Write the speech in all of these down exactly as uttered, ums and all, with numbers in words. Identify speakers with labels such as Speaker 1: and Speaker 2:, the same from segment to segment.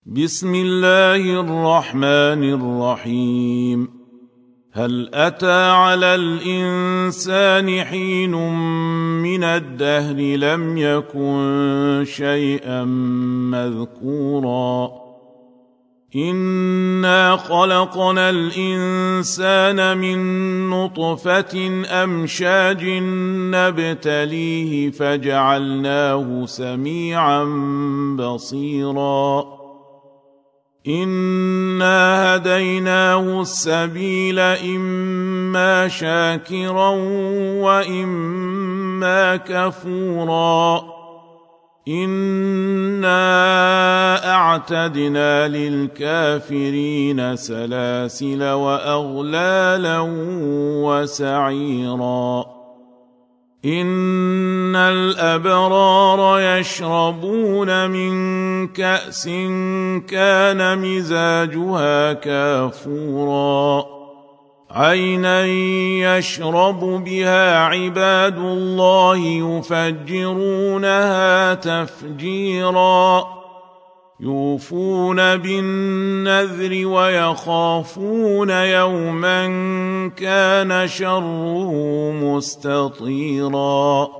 Speaker 1: بسم الله الرحمن الرحيم. هل أتى على الإنسان حين من الدهر لم يكن شيئا مذكورا إنا خلقنا الإنسان من نطفة أمشاج نبتليه فجعلناه سميعا بصيرا إنا هديناه السبيل إما شاكرا وإما كفورا إنا أعتدنا للكافرين سلاسل وأغلالا وسعيرا إن الأبرار يشربون من كأس كان مزاجها كافورا عينا يشرب بها عباد الله يفجرونها تفجيرا يوفون بالنذر ويخافون يوما كان شره مستطيرا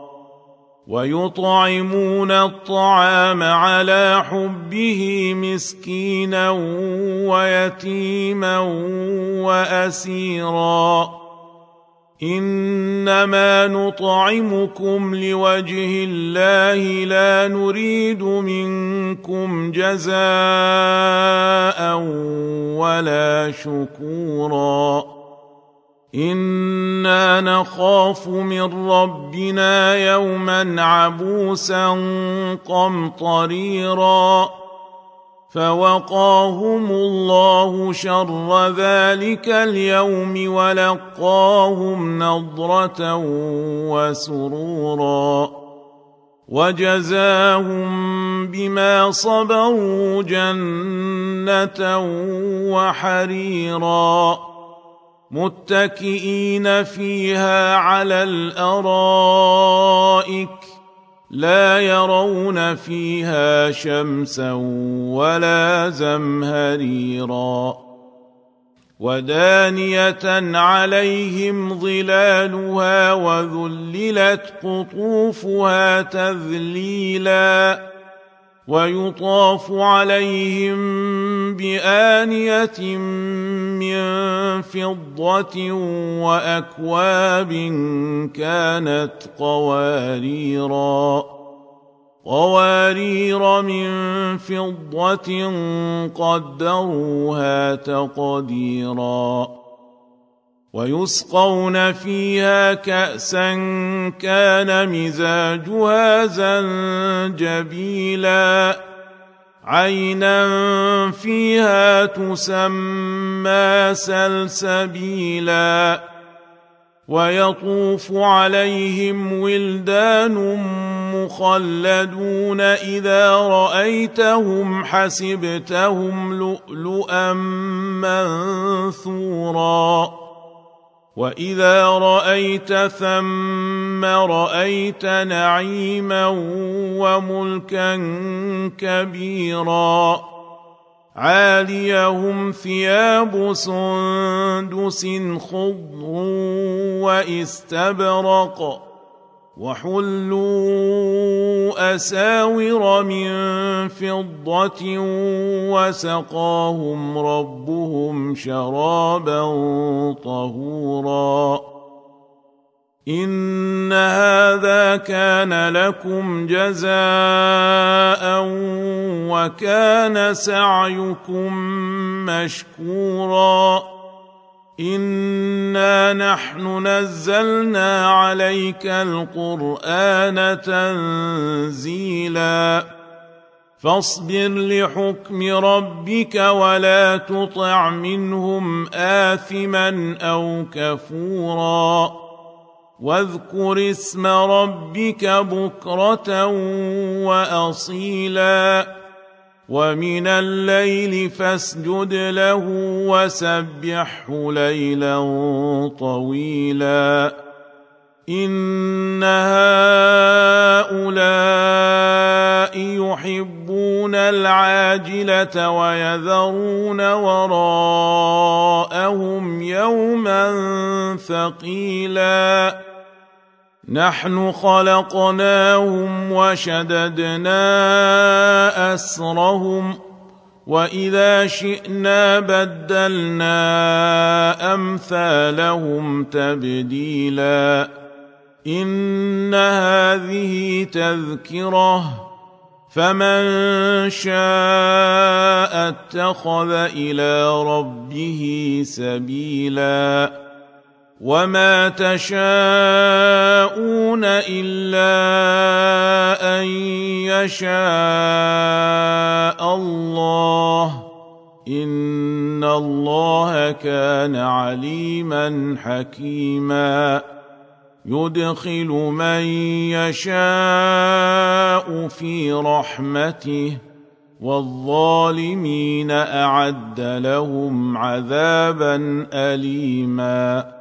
Speaker 1: ويطعمون الطعام على حبه مسكينا ويتيما وأسيرا إنما نطعمكم لوجه الله لا نريد منكم جزاء ولا شكورا إنا نخاف من ربنا يوما عبوسا قمطريرا فوقاهم الله شر ذلك اليوم ولقاهم نضرة وسرورا وجزاهم بما صبروا جنة وحريرا متكئين فيها على الأرائك لا يرون فيها شمسا ولا زمهريرا ودانية عليهم ظلالها وذللت قطوفها تذليلا ويطاف عليهم بآنية من فضة وأكواب كانت قواريرا قوارير من فضة قدروها تقديرا ويسقون فيها كأسا كان مزاجها زنجبيلا عينا فيها تسمى سلسبيلا ويطوف عليهم ولدان مخلدون إذا رأيتهم حسبتهم لؤلؤا منثورا وإذا رأيت ثم رأيت نعيما وملكا كبيرا عاليهم ثياب سندس خضر واستبرق وحلوا أساور من فضة وسقاهم ربهم شرابا طهورا إن هذا كان لكم جزاء وكان سعيكم مشكورا إنا نحن نزلنا عليك القرآن تنزيلا فاصبر لحكم ربك ولا تطع منهم آثما أو كفورا واذكر اسم ربك بكرة وأصيلا ومن الليل فاسجد له وسبحه ليلا طويلا إن هؤلاء يحبون العاجلة ويذرون وراءهم يوما ثقيلا نحن خلقناهم وشددنا أسرهم وإذا شئنا بدلنا أمثالهم تبديلا إن هذه تذكرة فمن شاء اتخذ إلى ربه سبيلا وما تشاءون إلا أن يشاء الله إن الله كان عليما حكيما يدخل من يشاء في رحمته والظالمين أعد لهم عذابا أليما